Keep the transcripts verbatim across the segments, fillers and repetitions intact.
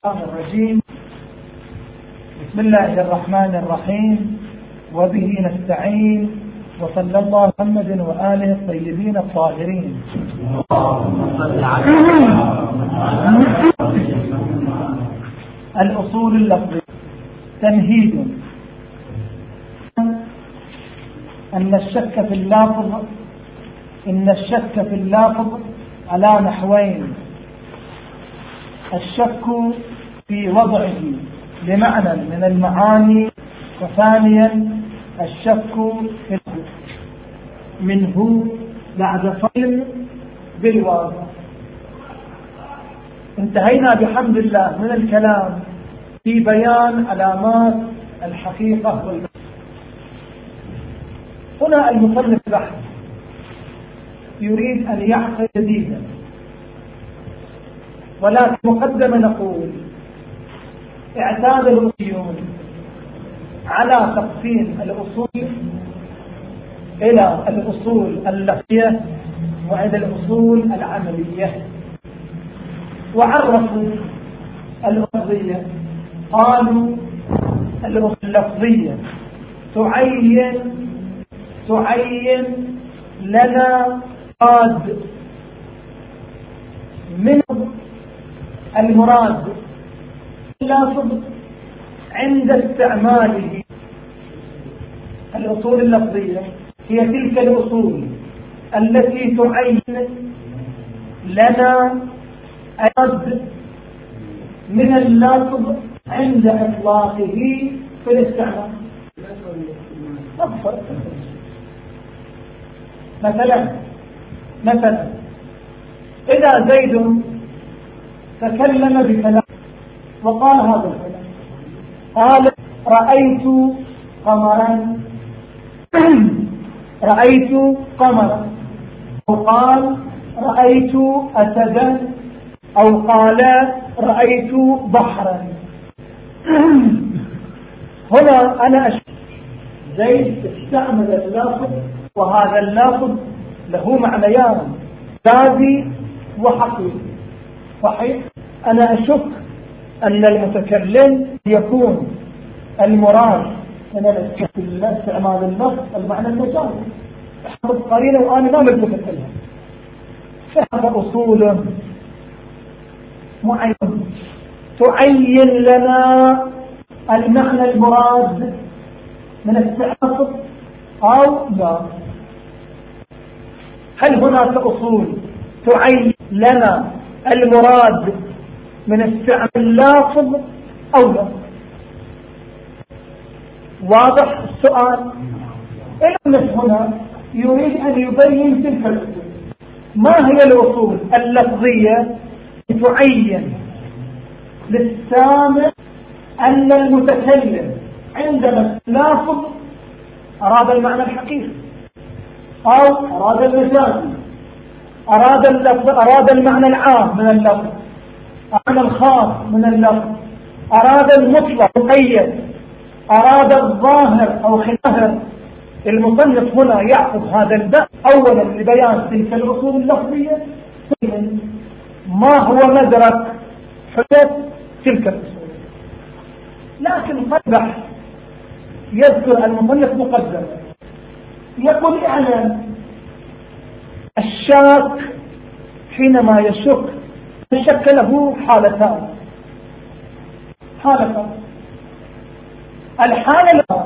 الرجيم. بسم الله الرحمن الرحيم، وبه نستعين، وصلى الله على محمد وآله الطيبين الطاهرين. الأصول اللفظية. تمهيد: أن الشك في اللفظ إن الشك في اللفظ على نحوين: الشك في وضعه بمعنى من المعاني، وثانيا الشك في منه بعد فصل بالواضح. انتهينا بحمد الله من الكلام في بيان علامات الحقيقة والبحث. هنا المصنف بحث يريد أن يعقد جديدا، ولكن مقدمة نقول: اعتاد الأصوليون على تقسيم الأصول إلى الأصول اللفظية وإلى الأصول العملية، وعرفوا اللفظية. قالوا الأصول اللفظية تعين تعين لنا مراد من المراد اللفظ عند استعماله. الأصول اللفظية هي تلك الأصول التي تعين لنا المراد من اللفظ عند إطلاقه في الاستعمال. أكثر مثلا مثلا إذا زيد تكلم بكلام وقال هذا الكلام، قال: رأيت قمرا رأيت قمرا أو قال: رأيت أسدا، أو قال: رأيت بحرا. هنا أنا أشوف زيد استعمل اللفظ، وهذا اللفظ له معنيان: ذاتي وحقيقي. صحيح؟ أنا أشك أن المتكلم يكون المراد من الاستعمال اللفظ المعنى المجازي. احفظ قرينة وأنا ما ملتفت لها. فهذا أصول معين تعين لنا المعنى المراد من الاستعمال أو لا. هل هناك أصول تعين لنا المراد من استعمال اللفظ أو لا؟ واضح السؤال؟ المصنف هنا يريد أن يبين تلك الأصول. ما هي الأصول اللفظية تعين للسامع أن المتكلم عندما اللفظ أراد المعنى الحقيقي أو أراد المجازي، أراد اللفظ أراد المعنى العام من اللفظ، المعنى الخاص من اللفظ، أراد المطلق مقيد، أراد الظاهر أو خلاف. المصنف هنا يأخذ هذا الباب أولا لبيان تلك الأصول اللفظية، ثم ما هو مدرك حدث تلك الأصول. لكن قد بحث يذكر المصنف مقدمة يقول: اعلم الشاك حينما يشك الشك له حالتان حالتان الحالة الأولى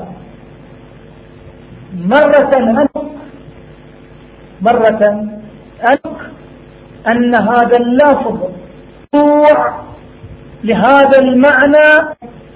مرة أنك مرة أنك أن هذا اللفظ موضوع لهذا المعنى.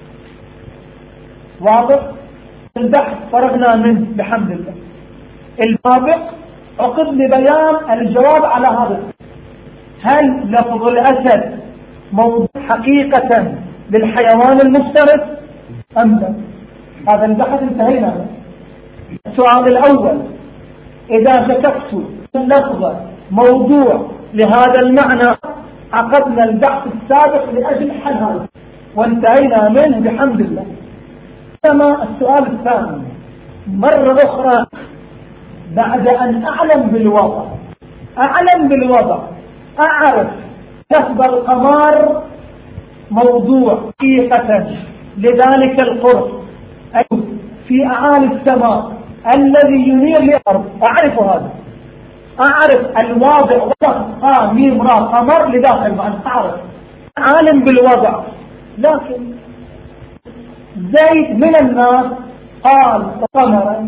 واضح؟ البحث فرغنا منه بحمد الله. السابق عقد لبيان الجواب على هذا: هل لفظ الأسد موضوع حقيقة للحيوان المفترس أم لا؟ هذا البحث انتهينا. السؤال الأول: إذا شككت اللفظ موضوع لهذا المعنى، عقدنا البحث السابق لأجل حل هذا وانتهينا منه بحمد الله. كما السؤال الثاني مرة أخرى بعد أن أعلم بالوضع أعلم بالوضع أعرف لفظ القمر موضوع حقيقة لذلك القرص في أعالي السماء الذي ينير للأرض، أعرف هذا، أعرف الواضع وضع قام ميم را قمر لداخل معنى، أعرف عالم بالوضع. لكن زيد من الناس قال قمرا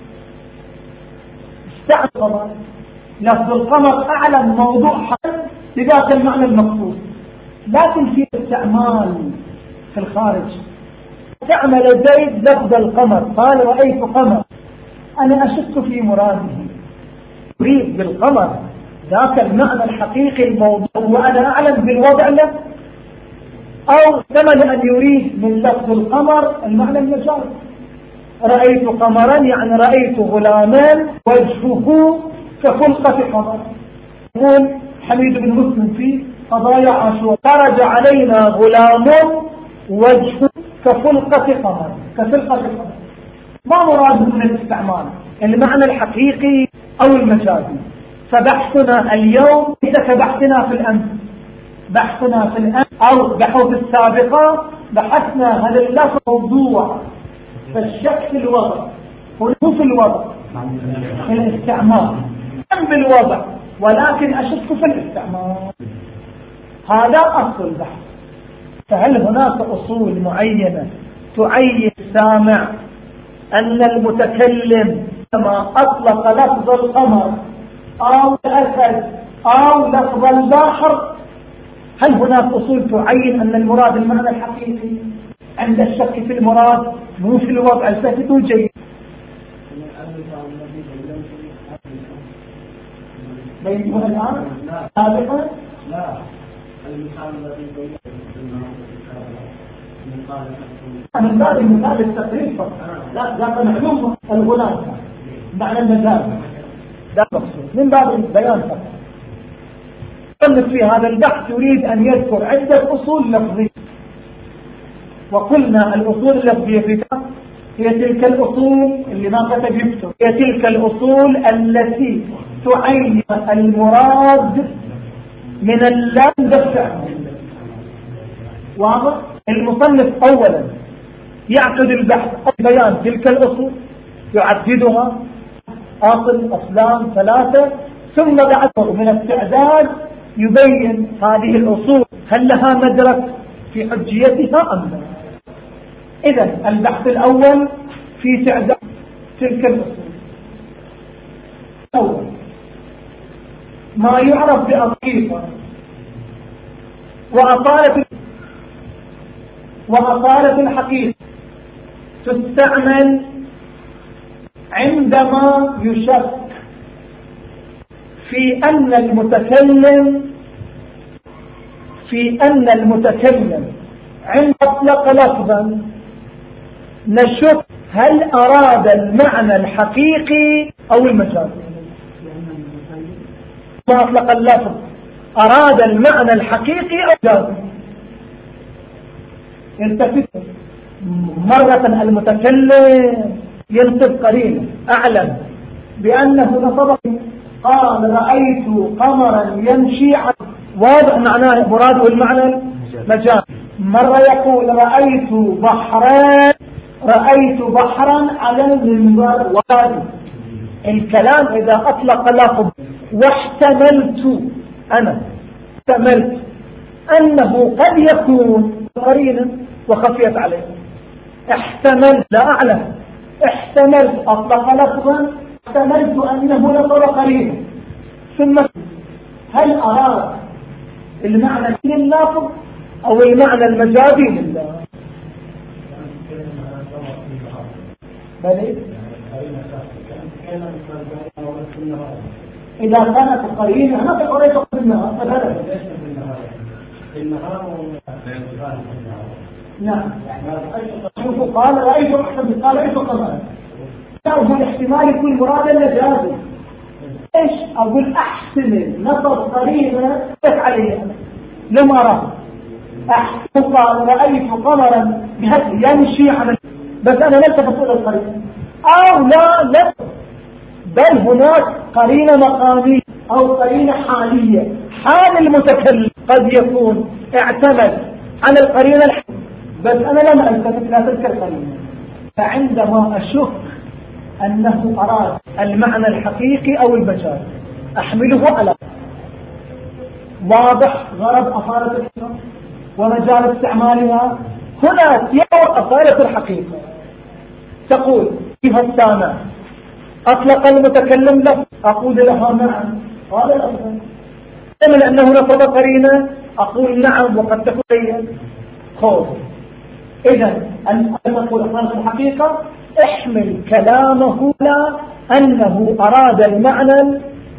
استعمل لفظ القمر أعلم موضوع حق لذاك المعنى المقصود، لكن في استعمال في الخارج استعمل زيد لفظ القمر، قال رأيت قمر، أنا أشك في مراده، يريد بالقمر ذاك المعنى الحقيقي الموضوع وأنا أعلم بالوضع له، أو احتمل أن يريد من لفظ القمر المعنى المجازي. رأيت قمرا يعني رأيت غلامان وجهه كخلقة قمر. يقول حميد بن مسلم في قضايا عاشور خرج علينا غلام وجهه كخلقة قمر، كخلقة قمر. ما مراد من الاستعمال؟ المعنى الحقيقي أو المجازي. فبحثنا اليوم ليس كبحثنا في الأمس، بحثنا في الأمس أو بحث السابقة بحثنا هل اللفظ موضوع، فالشك في الوضع هو في الوضع في الاستعمال أم بالوضع، ولكن أشك في الاستعمال. هذا أصل البحث. فهل هناك أصول معينة تعين السامع أن المتكلم كما أطلق لفظ القمر أو الأسد أو لفظ البحر، هل هناك أصول تعين أن المراد المعنى الحقيقي عند الشك في المراد مو في الوضع الفاسد والجيد؟ بينهما الآن سابقا؟ لا، المثال الذي بينه من باب المثال التقريب فقط، لا ذاك معلوم الغلام معنى المجاز، ده مقصود من باب البيان فقط. قلت في هذا البحث يريد أن يذكر عدة أصول لفظية، وقلنا الأصول اللفظية في هي تلك الأصول اللي ما كتب يكتب، هي تلك الأصول التي تعين المراد من اللام بالفعل. واضح؟ المصنف أولا يعقد البحث بيان تلك الأصول، يعددها أصل أصلان ثلاثة، ثم بعد من التعداد يبين هذه الأصول هل لها مدرك في حجيتها أم لا. إذن البحث الأول في تعداد تلك الأصول. أول ما يعرف بأصيلة وأصالة وأصالة الحقيقة تستعمل عندما يشك في أن المتكلم في أن المتكلم عند أطلق لفظا نشك هل أراد المعنى الحقيقي أو المجازي. ما أطلق اللفظ أراد المعنى الحقيقي أو المجازي. يلتفت مرة المتكلم ينصب قرينه أعلم بأنه نصب، قال رأيت قمرا يمشي، واضح معناه مراده المعنى مجاز. مرة يقول رأيت بحرا رأيت بحرا على المنبر وادي. الكلام إذا أطلق لفظ واحتملت أنا احتملت أنه قد يكون قرينا وخفيت عليه، احتملت لا أعلم، احتملت أطلق لفظا احتملت أنه نصب قرينا، ثم هل أراد المعنى لللفظ أو المعنى المجازي لله؟ بل إذا كانت قرينة ما تقريت قرينها فبدأ نعم. شوفوا قال رأيت أحسن، قال رأيت قمرا، أقول احتمال يكون مرادا مجازي. إيش أقول أحسن نصب قرينة بس عليها لم أراه. أحسن قال رأيت قمرا يمشي على، بس أنا لم تفصل القرينة أو لا لا، بل هناك قرينة مقامية أو قرينة حالية. حال المتكلم قد يكون اعتمد عن القرينة الحقيقية، بس أنا لم ألتفت لا تلك القرينة. فعندما أشك أنه أراد المعنى الحقيقي أو المجاز أحمله على واضح غرض أصالة الحقيقة ومجال استعمالها. هنا يعرف أصالة الحقيقة. تقول فيها السامع أطلق المتكلم له، أقول لها نعم هذا الأفضل. من أنه نصب قرينة أقول نعم وقد تكون خوف. إذا أن نقول أصالة الحقيقة احمل كلامه لا أنه أراد المعنى،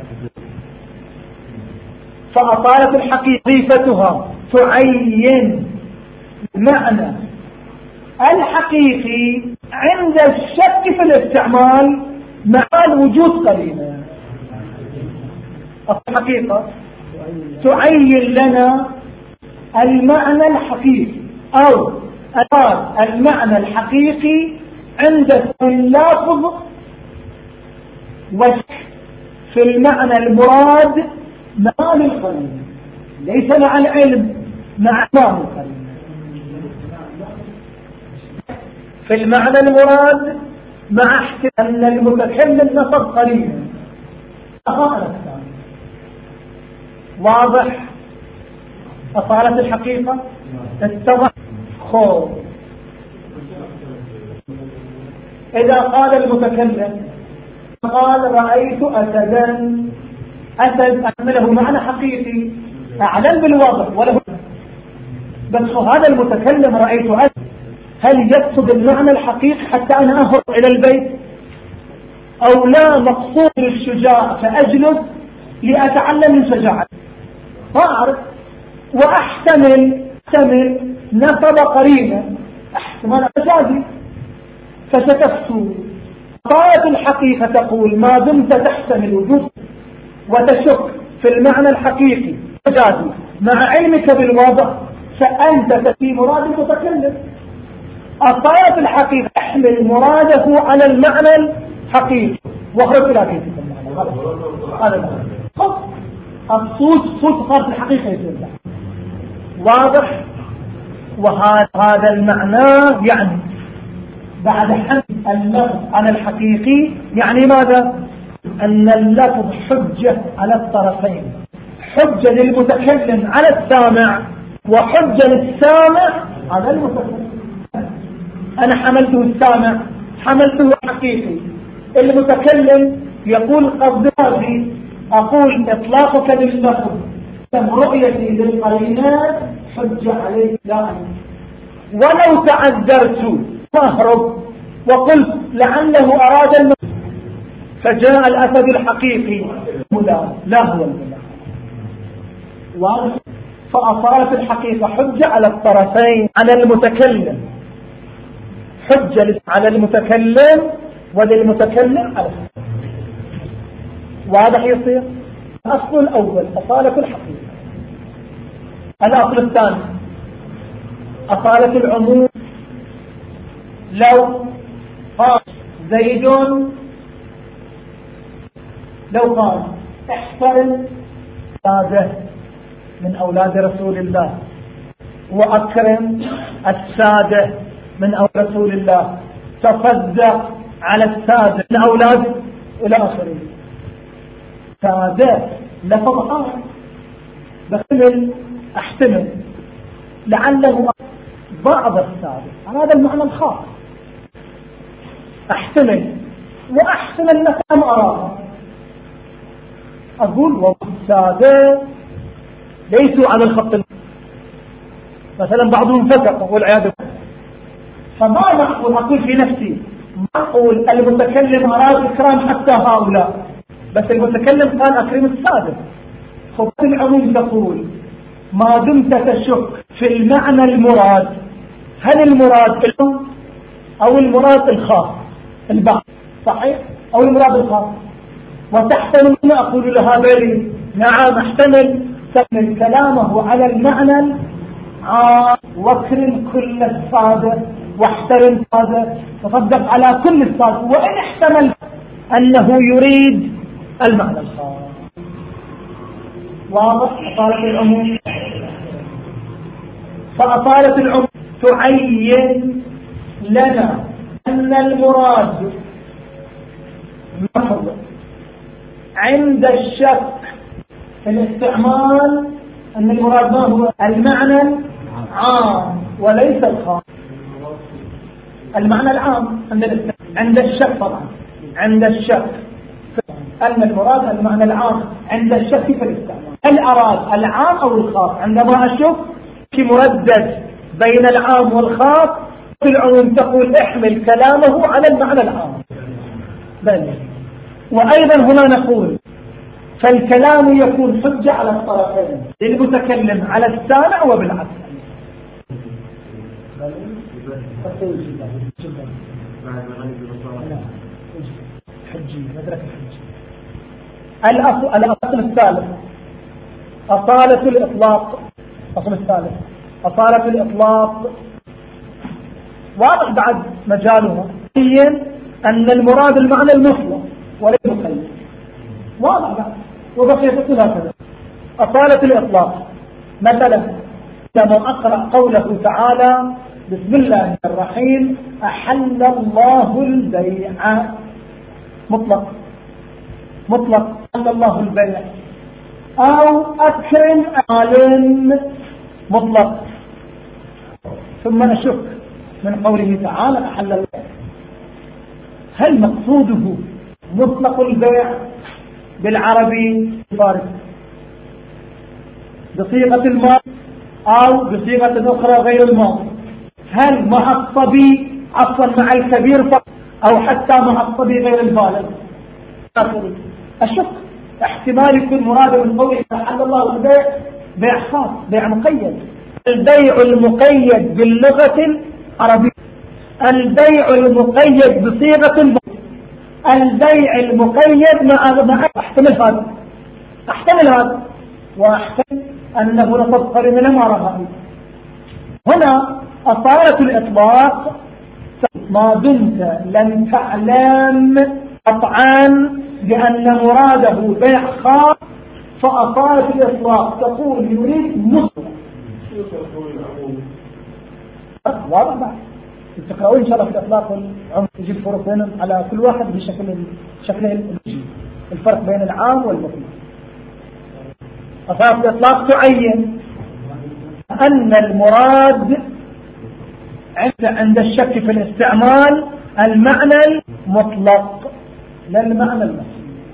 فأصالة الحقيقة تعين المعنى الحقيقي عند الشك في الاستعمال مع وجود قرينة. الحقيقة تعين لنا المعنى الحقيقي أو أراد المعنى الحقيقي عند اللفظ وشك في المعنى المراد مع القرينة، ليس مع العلم، مع القرينة. في المعنى المراد مع احتمال أن المتكلم نصب قرينة. واضح أصالة الحقيقة؟ اتضح خوف. إذا قال المتكلم قال رأيت أسدا، أسد أحمله معنى حقيقي أعلم بالواضح وله، بس هذا المتكلم رأيت أسد هل يقصد المعنى الحقيقي حتى أنا أهرب إلى البيت، أو لا مقصود الشجاع فأجلس لأتعلم من شجاعة؟ ما أعرف. وأحتمل احتمل نصب قرينة احتمال مجازي فستفتو. طاعة الحقيقة تقول ما دمت تحتمل وجود وتشك في المعنى الحقيقي مجازي مع علمك بالواضح فأنت تفي مراد المتكلم. الطاعة الحقيقة احمل مراده على المعنى الحقيقي واخرج إلى بيتك المعنى. هذا المعنى الصوت صوت صارت الحقيقة يصير واضح. وهذا المعنى يعني بعد حمل اللفظ على الحقيقي يعني ماذا؟ أن اللفظ حجة على الطرفين، حجة للمتكلم على السامع وحجة للسامع على المتكلم. أنا حملته السامع، حملته حقيقي. المتكلم يقول قصدي أقول إطلاقك لللفظ رؤيتي للقرينات حجة عليه لا. ولو تعذرت فاهرب وقلت لعله أراد المعنى فجاء الأسد الحقيقي لا لا هو المعنى. فأصالة الحقيقة حجة على الطرفين، على المتكلم حجة على المتكلم وللمتكلم على الحقيقة. واضح يصير؟ الأصل الأول أصالة الحقيقة. الأصل الثاني أصالة العموم. لو قال زيد، لو قال احترم أولاده من أولاد رسول الله وأكرم السادة من أولاد رسول الله، تصدق على السادة من أولاد إلى آخره. سادة لفظ خاص بحمل احتمل لعله بعض السادة هذا المعنى الخاص احتمل واحتمل لك ما أراه. أقول والسادة ليسوا على الخط، مثلا بعضهم فسق والعياذ بالله. فما معقول أقول في نفسي معقول المتكلم أراد إكرام حتى هؤلاء، بس المتكلم قال أكرم السادة. خط العموم تقول ما دمت تشك في المعنى المراد، هل المراد العموم أو المراد الخاص البعض صحيح أو المراد الخاص، وتحتمل أن أقول لها بلي نعم احتمل تحمل كلامه على المعنى عام واكرم كل السادة واحترم السادة وصدق على كل السادة، وإن احتمل أنه يريد المعنى الخاص. واضح؟ أصالة العموم. فأصالة العموم تعين لنا أن المراد محض عند الشك في الاستعمال، أن المراد ما هو المعنى العام وليس الخاص. المعنى العام عند الاستعمال عند الشك، طبعا عند الشك أن المراد المعنى العام عند الشك في الاستعمال. هل أراد العام أو الخاص؟ عندما أشك في مردد بين العام والخاص في العموم تقول احمل كلامه على المعنى العام. بل وأيضا هنا نقول فالكلام يكون حجة على الطرفين، للمتكلم على السامع وبالعكس. حجي مدرك الحجي. الأصل الأصل الثالث أصالة الإطلاق. الأصل الثالث أصالة الإطلاق واضح بعد مجالها، أن المراد المعنى المطلق وليس مقيد، واضح بعد وبقي تقول هكذا. أصالة الإطلاق مثلا لما أقرأ قوله تعالى بسم الله الرحيم أحل الله البيع، مطلق مطلق أحل الله البيع، أو أكرم عالم، مطلق. ثم أشك من قوله تعالى أحل البيع، هل مقصوده مطلق البيع بالعربي فارس بصيغة الماضي أو بصيغة أخرى غير الماضي؟ هل مع الصبي عفوا مع الكبير فقط أو حتى مع الصبي غير البالغ؟ أشك احتمال يكون مراد من قوله أحل الله البيع بيع خاص، بيع مقيد. البيع المقيد باللغة العربية، البيع المقيد بصيغة الماضي، البيع المقيد مع مع احتمل هذا احتمل هذا واحتمل أنه لقد قرن لما رأى. هنا أصالة الإطلاق ما دمت لم تعلم قطعا بأن مراده بيع خاص، فأصالة الإطلاق تقول يريد مطلق. واضح بعد تقرأوا إن شاء الله في الإطلاق والعموم يجيب فرق بينهم على كل واحد بشكل شكله الفرق بين العام والمطلق. أصالة الإطلاق تعين أن المراد عند الشك في الاستعمال المعنى المطلق لا المعنى المطلق.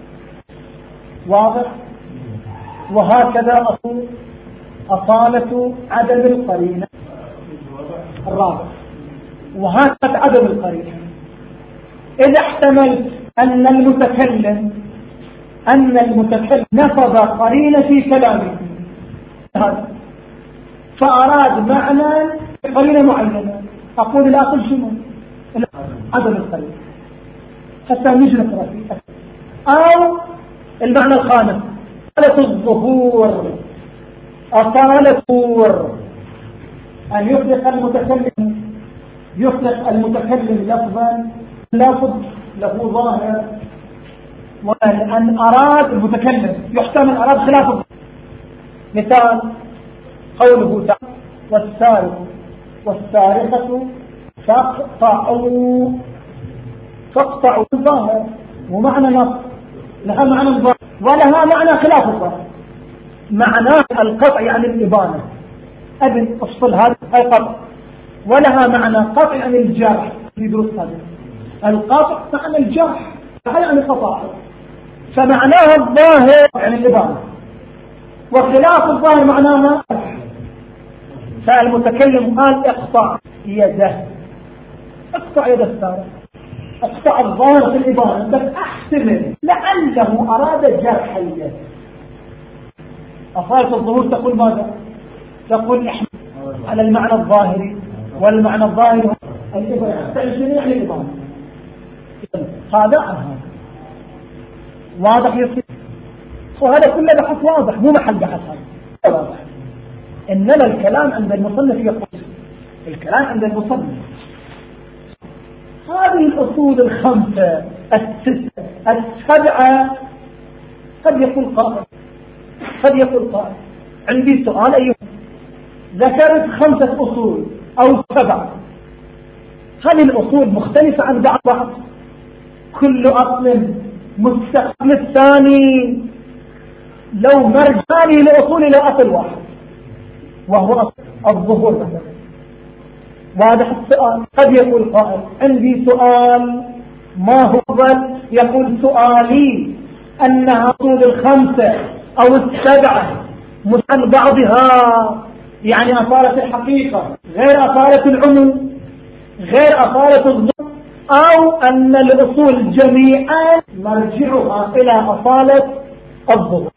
واضح؟ وهكذا أقول أصالة عدم القرينة الرابع، وهكذا عدم القرينة إذا احتملت أن المتكلم أن المتكلم نفذ قرينة في كلامه فأراد معنى قرينة معينة، أقول الأصل شنو؟ عدم القرينة حتى نجي نقرأ فيه. أو المعنى الخامس أصالة الظهور، أصالة الظهور أن يطلق المتكلم يطلق المتكلم لفظا لفظ له ظاهر، وأن أراد المتكلم يحتمل أراد خلاف الظاهر. مثال قوله تعالى والسارق والسارقة فاقطعوا، فاقطعوا الظاهر ومعنى نص لها معنى الظاهر ولها معنى خلاف الظاهر. معناه القطع يعني الإبانة، أبن أفصل هذا أي قطع، ولها معنى قطع يعني الجرح في دروس هذا. القطع معنى الجرح يعني قطع، فمعناها الظاهر يعني الإبانة، وخلاف الظاهر معناها. فالمتكلم قال اقطع يده، اقطع يد السارق، اقطع الظاهر في الإبانة، بس احتمل لعله أراد جرح اليد. أصالة الظهور تقول ماذا؟ تقول احمل على المعنى الظاهري، والمعنى الظاهري الإبانة تعيشني يعني الإبانة. هذا عن هذا واضح يصير، وهذا كله بحث واضح مو محل بحث هذا واضح. إنما الكلام عند المصنف يقول الكلام عند المصنف هذه الأصول الخمسة الستة السبعة. قد يقول قائل قد يقول قائل عندي سؤال أيها ذكرت خمسة أصول أو سبعة، هذه الأصول مختلفة عن بعض، كل أصل مستقل الثاني، لو مرجاني لأصول إلى أصل واحد وهو أصل الظهور مثلا. واضح السؤال؟ قد يقول قائل عندي سؤال، ما هو بل يقول سؤالي أنها أصول الخمسة أو السبعة عن بعضها، يعني أصالة الحقيقة غير أصالة العموم غير أصالة الظهور، أو أن الأصول جميعا مرجعها إلى أصالة الظهور.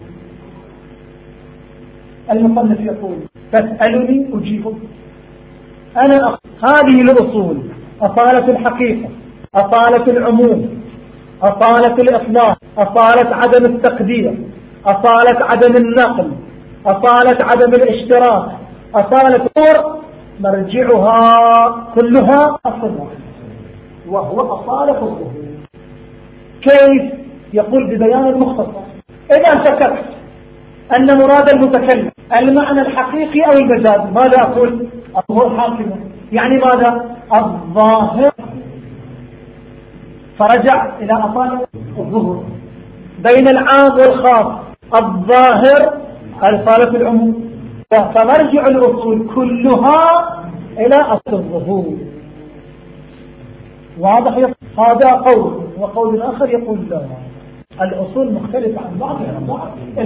المصنف يقول فاسألني أجيبك. أنا أقول هذه الأصول أصالة الحقيقة، أصالة العموم، أصالة الإطلاق، أصالة عدم التقدير، أصالة عدم النقل، أصالة عدم الاشتراك، أصالة الظهور، مرجعها كلها أصل واحد وهو أصالة الظهور. كيف؟ يقول ببيان المختصر. إذا شككت أن مراد المتكلم المعنى الحقيقي أو المجاز، ماذا أقول؟ الظهور حاكمة، يعني ماذا؟ الظاهر، فرجع إلى أصالة الظهور. بين العام والخاص الظاهر أصالة العموم، فمرجع الأصول كلها إلى أصل الظهور. واضح؟ هذا قول، وقول آخر يقول لا، الأصول مختلفة عن بعضها بعض.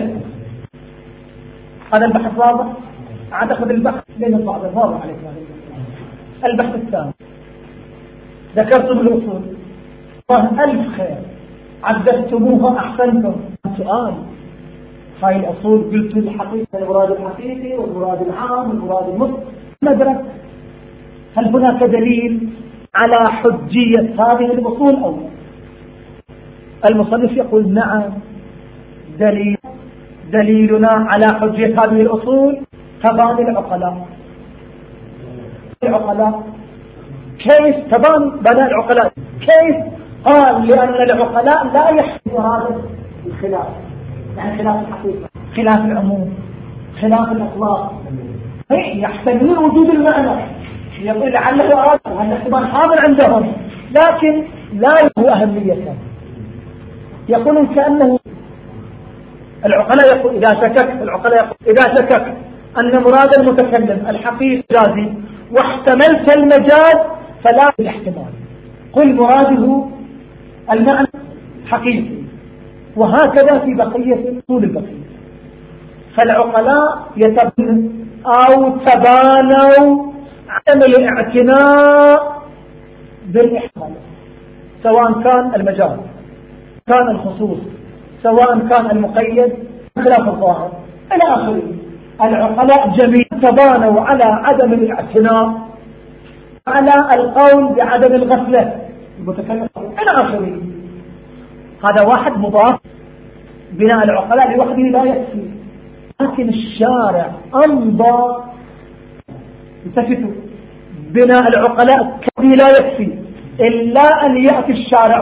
هذا البحث واضح؟ أعتقد البحث لين بعض واضح عليك. البحث الثاني ذكرتم الأصول، ألف خير، عددتموها أحسنتم. سؤال، هاي الأصول قلت الحقيقة، المراد الحقيقي والمراد العام والمراد المطلق، مدرك هل هناك دليل على حجية هذه الأصول أو لا؟ المصنف يقول نعم، دليل دليلنا على حجية هذه الأصول تبان العقلاء. العقلاء كيف تبان بناء العقلاء؟ كيف؟ قال لأن العقلاء لا يحتمل هذا الخلاف، يعني خلاف الحقيقة، خلاف العموم، خلاف الإطلاق، يحتملون وجود المعنى. يقول لعله أراد، وهذا احتمال حاضر عندهم لكن لا له أهمية. يقولون كأنه العقلاء يقول إذا شكك العقلاء يقول إذا شكك أن مراد المتكلم الحقيقي جازي واحتملت المجاز فلا الاحتمال، قل مراده المعنى حقيقي. وهكذا في بقية طول البقية. فالعقلاء يتبنوا أو تبانوا عدم الاعتناء بالاحتمال، سواء كان المجاز كان الخصوص، سواء كان المقيد خلاف الظاهر إلى آخره. العقلاء جميعا تبانوا على عدم الاعتناء، على القول بعدم الغفلة المتكلم إلى آخره. هذا واحد مضاف، بناء العقلاء لوحده لا يكفي، لكن الشارع أمضى. التفتوا، بناء العقلاء كفي لا يكفي إلا أن يأتي الشارع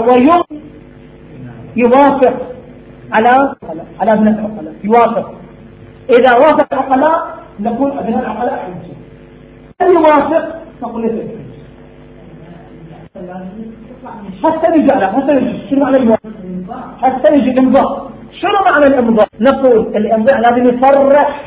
ويوافق على على بناء العقلاء، يوافق. إذا وافق العقلاء نقول بناء العقلاء حجة، هل يوافق نقول ليس حتى نجي على حتى نجي شنو معنى الموافق، حتى نجي الإمضاء. شنو معنى الإمضاء؟ نقول الإمضاء لازم يصرح،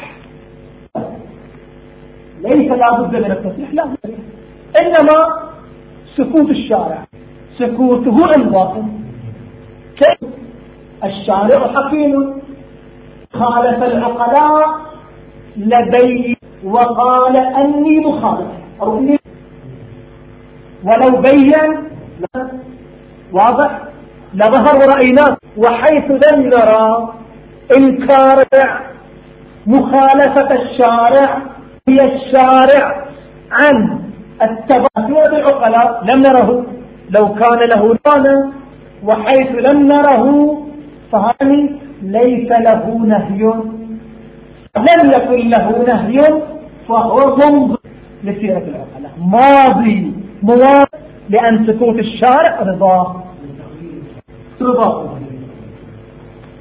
ليس لابد من التصريح، لا، إنما سكوت الشارع سكوته إمضاء. كيف؟ الشارع حكيم، خالف العقلاء لدي وقال أني مخالف أو إني، ولو بين واضح لظهر رأيناه. وحيث لم نرى إنكار مخالفة الشارع هي الشارع عن التباطؤ بالعقلاء لم نره، لو كان له معنى. وحيث لم نره فهذا ليس له نهي، لم يكن له نهي فهو منظر لسيرة العقلاء، ماضي موافق، لأن سكوت الشارع رضاه رضاه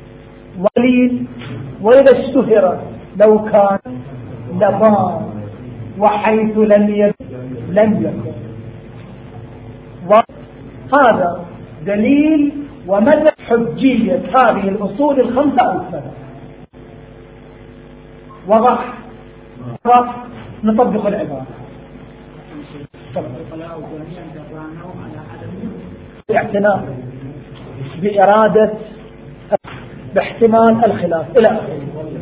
وليل. وإذا اشتهر لو كان لبان وحيث لم يكن لم يكن. وهذا دليل ومدى حجية هذه الأصول الخمسة أو السبعة. وضح وضح نطبق العبارة. الاعتناء بإرادة باحتمال الخلاف إلى آخره،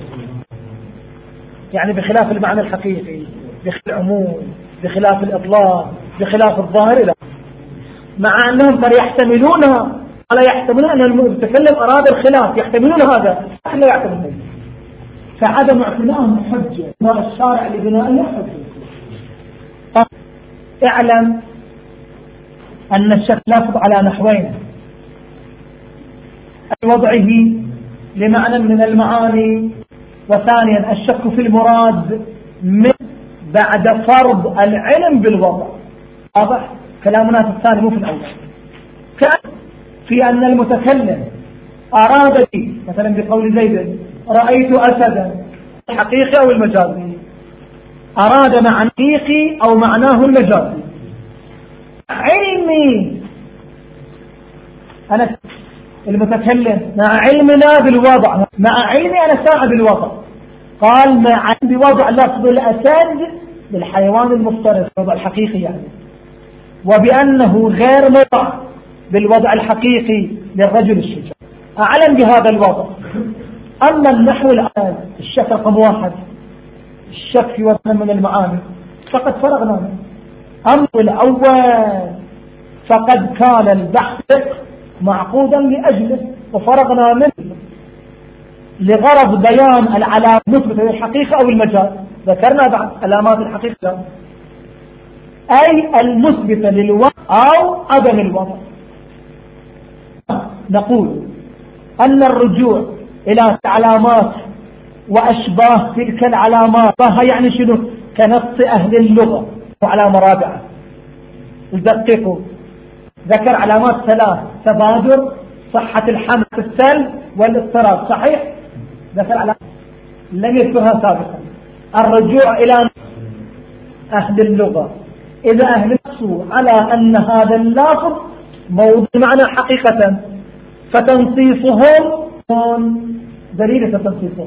يعني بخلاف المعنى الحقيقي، بخلاف العموم، بخلاف الإطلاق، بخلاف الظاهر إلى آخره. مع أنهم قد يحتملونها ولا يحتملون أن المتكلم أراد الخلاف، يحتملون هذا لا يحتملون. فعدم اعتنائهم حجة والشارع لبنائه حجة. اعلم أن الشك لفظ على نحوين: وضعه لمعنى من المعاني، وثانيا الشك في المراد من بعد فرض العلم بالوضع. واضح كلامنا في الثاني مو في الأول. كأن في أن المتكلم أراد به مثلا بقول زيد رأيت أسدا الحقيقي أو المجازي، أراد معنى حقيقي أو معناه المجازي. علمي أنا المتكلم مع علمنا بالوضع، مع علمي أنا ساعد بالوضع، قال مع بوضع لفظ الأسد بالحيوان المفترس الوضع الحقيقي يعني، وبأنه غير موضع بالوضع الحقيقي للرجل الشجاع، أعلم بهذا الوضع. أما النحو الآن الشك رقم واحد الشك في وضع من المعاني فقد فرغنا منه. أما الأول فقد كان البحث معقودا لأجله وفرغنا منه لغرض بيان العلامات المثبتة للحقيقة أو المجاز. ذكرنا بعض علامات الحقيقة أي المثبتة للوضع أو عدم الوضع. نقول أن الرجوع إلى علامات وأشباه تلك العلامات فهي يعني شنو؟ كنص أهل اللغة. وعلامة رابعة يدققوا ذكر علامات ثلاث: تبادر، صحة الحمل في السلب، والاضطراب. صحيح؟ ذكر علامات لم يذكرها سابقا. الرجوع إلى أهل اللغة، إذا أهل اللغة على أن هذا اللفظ موضوع معنى حقيقة فتنصيصهم دليل تنصيصهم.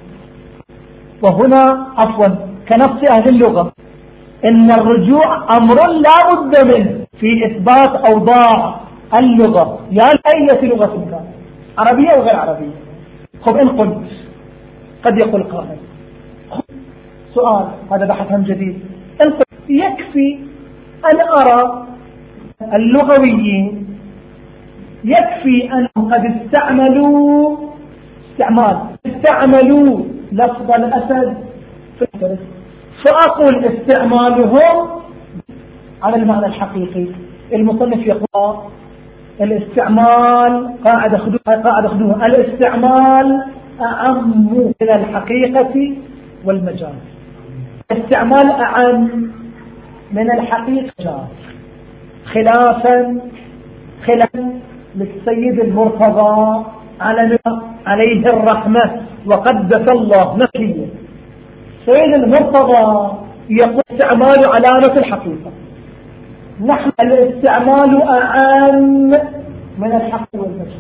وهنا عفوا كنص أهل اللغة إن الرجوع أمر لا بد منه في إثبات أوضاع اللغة يا أي لغة كان عربية أو غير عربية. خب إن قلت قد يقول قائل سؤال هذا بحث هم جديد، إن قلت يكفي أن أرى اللغويين يكفي أنهم قد استعملوا استعمال استعملوا لفظ الأسد في الترس، فأقول استعمالهم على المعنى الحقيقي. المصنف يقول الاستعمال قاعدة خدوها قاعدة خدوها الاستعمال أعم من الحقيقة والمجاز. الاستعمال أعم من الحقيقة خلافا خلافا للسيد المرتضى على عليه الرحمة وقدس الله نفسه. سيد المرتضى يقول استعمال علامة الحقيقة، نحن الاستعمال أعم من الحق والمجاز.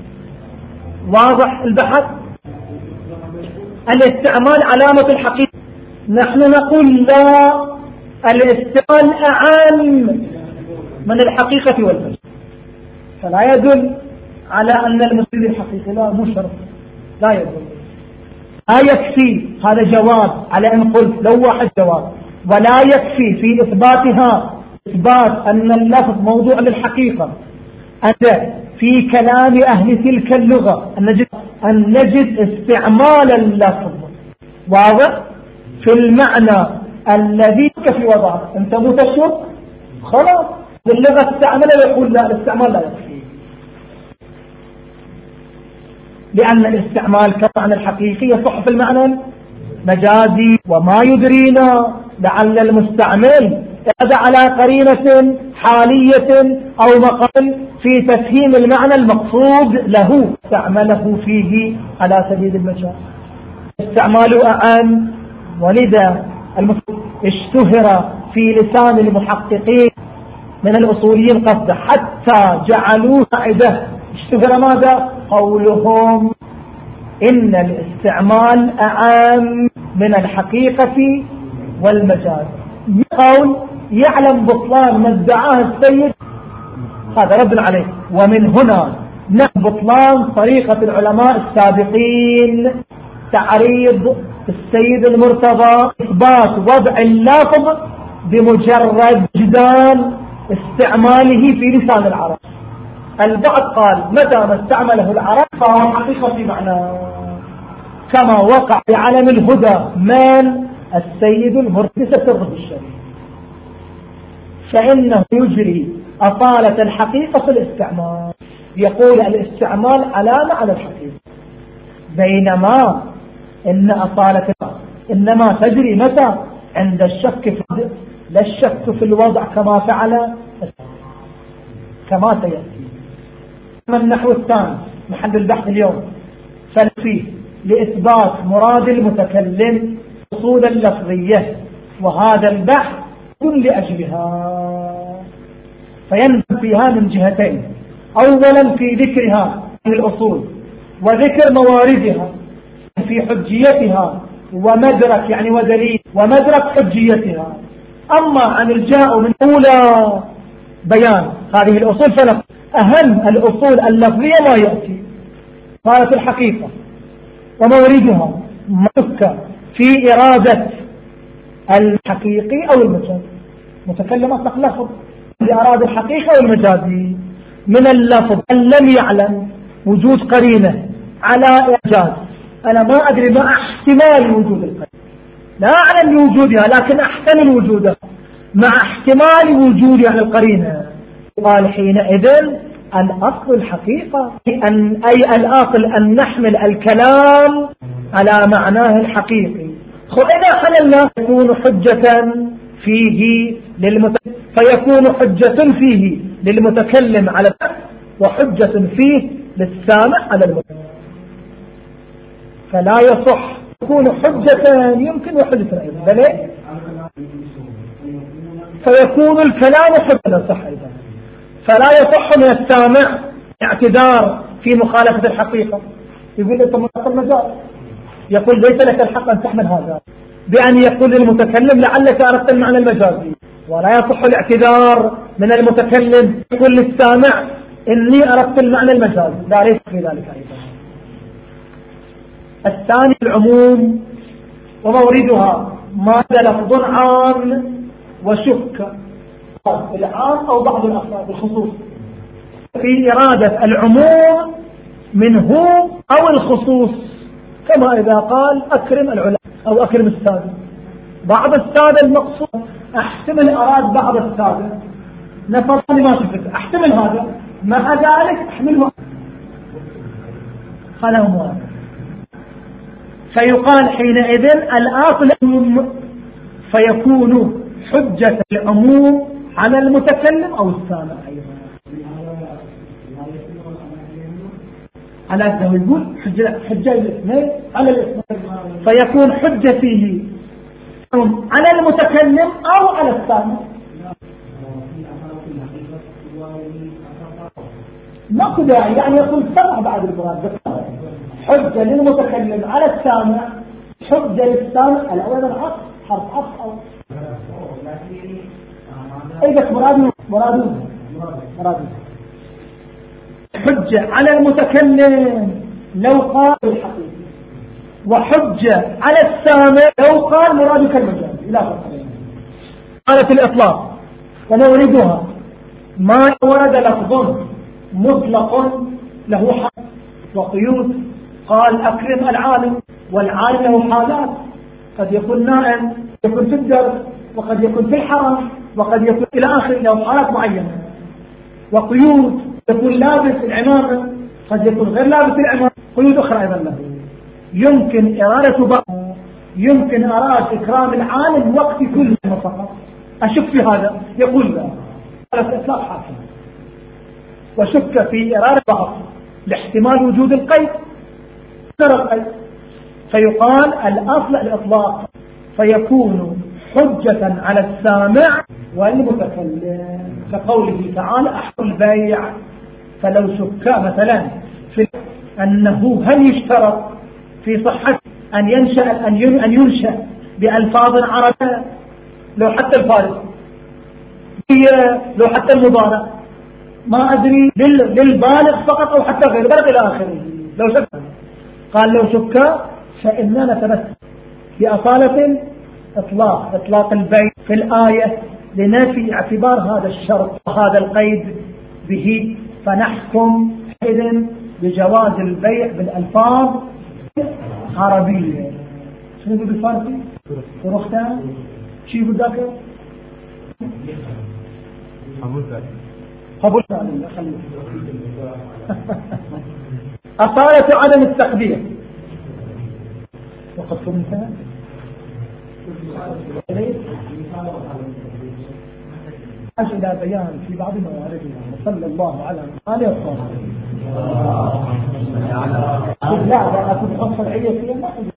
واضح البحث؟ الاستعمال علامة الحقيقة، نحن نقول لا، الاستعمال أعم من الحقيقة والمجاز. فلا يدل على أن المثل الحقيقي، لا مو شرط، لا يدل. لا يكفي هذا جواب على أن قلت لو واحد جواب، ولا يكفي في إثباتها إثبات أن اللفظ موضوع للحقيقة أن في كلام أهل تلك اللغة أن نجد, أن نجد استعمال اللفظ واضح في المعنى الذي في وضعه. أنت متشك خلاص باللغة استعمله يقول لا، الاستعمال لا يكفي، لأن الاستعمال كمعنى الحقيقي يصح في المعنى مجازي. وما يدرينا لعل المستعمل هذا على قرينة حالية أو مقال في تفهيم المعنى المقصود له استعمله فيه على سبيل المجاز. استعمال أعم، ولذا المسلم اشتهر في لسان المحققين من الأصوليين قصده حتى جعلوه قاعدة. اشتهر ماذا؟ قولهم إن الاستعمال أعم من الحقيقة والمجاز. قول يعلم بطلان ما ادعاه السيد، هذا رد عليه. ومن هنا نحن بطلان طريقة العلماء السابقين تعريض السيد المرتضى إثبات وضع اللفظ بمجرد جدال استعماله في لسان العرب. البعض قال متى ما استعمله العرب فهو حقيقة في معنى، كما وقع في علم الهدى من السيد المرتضى سره الشريف، فإنه يجري أصالة الحقيقة في الاستعمال، يقول الاستعمال علامة على الحقيقة، بينما إن أصالة إنما تجري متى؟ عند الشك في لا الشك في الوضع كما فعل كما سيأتي. أما النحو الثاني محل البحث اليوم فيه لإثبات مراد المتكلم أصول اللفظية، وهذا البحث كن لأجلها، فينبغي فيها من جهتين: أولا في ذكرها في الأصول وذكر مواردها في حجيتها ومدرك يعني ودليل ومدرك حجيتها. أما عن الجاء من أولى بيان هذه الأصول فلا أهم الأصول اللفظية ما يأتي قالت الحقيقة وموردها مكة في إرادة الحقيقي أو المجاز. متكلم أطلق لفظ لأراد الحقيقة والمجازي. من اللفظ أن لم يعلم وجود قرينة على إعجاز، أنا ما أدري ما احتمال وجود القرينة، لا أعلم وجودها لكن أحتمل وجودها مع احتمال وجودها القرينة. قال حينئذ الأصل الحقيقة، أن أي الأصل أن نحمل الكلام على معناه الحقيقي. فإذا حملنا يكون حجة فيه للمتكلم، فيكون حجة فيه للمتكلم على الحق وحجة فيه للسامع على المتكلم، فلا يصح يكون حجة يمكن وحجة أيضا، بل فيكون الكلام حجة صح أيضا. فلا يصح من السامع اعتذار في مخالفة الحقيقة، يقول أنت منطق المجال، يقول ليس لك الحق أن تحمل هذا، بأن يقول للمتكلم لعلك أردت المعنى المجازي. ولا يصح الاعتذار من المتكلم يقول للسامع إني أردت المعنى المجازي، لا ليس في ذلك أيضا. الثاني العموم وموردها ماذا لفظ عام وشك العام أو بعض الأفراد الخصوص في إرادة العموم منه أو الخصوص، كما إذا قال أكرم العلماء أو أكرم السادة. بعض السادة المقصود أحتمل أراد بعض السادة نفرني ما شفت أحتمل هذا، مع ذلك أحمله خلهم واحد. فيقال حينئذ الأصل فيكون حجة العموم على المتكلم أو السامع أيضا. على أنه يقول حجة, حجة الاثنين على الاثنين، فيكون حجة فيه على المتكلم أو على السامع. ما كده يعني يكون سمع بعد المراد، حجة للمتكلم على السامع، حجة للسامع الأول العصر حرف عصر أو أيضا مراد مراد مراد حجة على المتكلم لو قال الحقيقة، وحجة على السامع لو قال مرادك المجاز. لا فرق بينهم. قالت الإطلاق وموردها ما ورد لفظ مطلق له حق وقيود. قال أكرم العالم، والعالم له حالات، قد يكون نائم، يكون في الدرس، وقد يكون في الحرم، وقد يكون إلى آخر له حالات معينة وقيود. يكون لابس العمامة، قد يكون غير لابس العمامة، قيود أخرى أيضا له. يمكن إرادة بعض، يمكن أراد إكرام العالم وقت كل فقط. أشك في هذا، يقول لا، هذا الإطلاق حاكم. وشك في إرادة بعض لاحتمال وجود القيد، ترى القيد، فيقال الأصل الإطلاق، فيكون حجة على السامع والمتكلم، كقوله تعالى أحق البيع. فلو شك مثلا في أنه هل يشترط في صحة أن ينشأ أن ينشأ بألفاظ عربية، لو حتى الفارس لو حتى المضارع ما أدري للبالغ فقط أو حتى غير بالغ إلى آخره. لو شك قال لو شك فإننا نتمسك بأصالة إطلاق إطلاق البيع في الآية لنفي اعتبار هذا الشرط وهذا القيد به، فنحكم إذن بجواز البيع بالألفاظ عربية. شنو يقول بالفارسي؟ ورختها شو يقول ذاك؟ قبول ثاني. أصالة عدم التقدير وقد كنت حاجة إلى بيان في بعض مواردها. وصلى الله على آله وصحبه. لا لا أكون حصة العية فيها.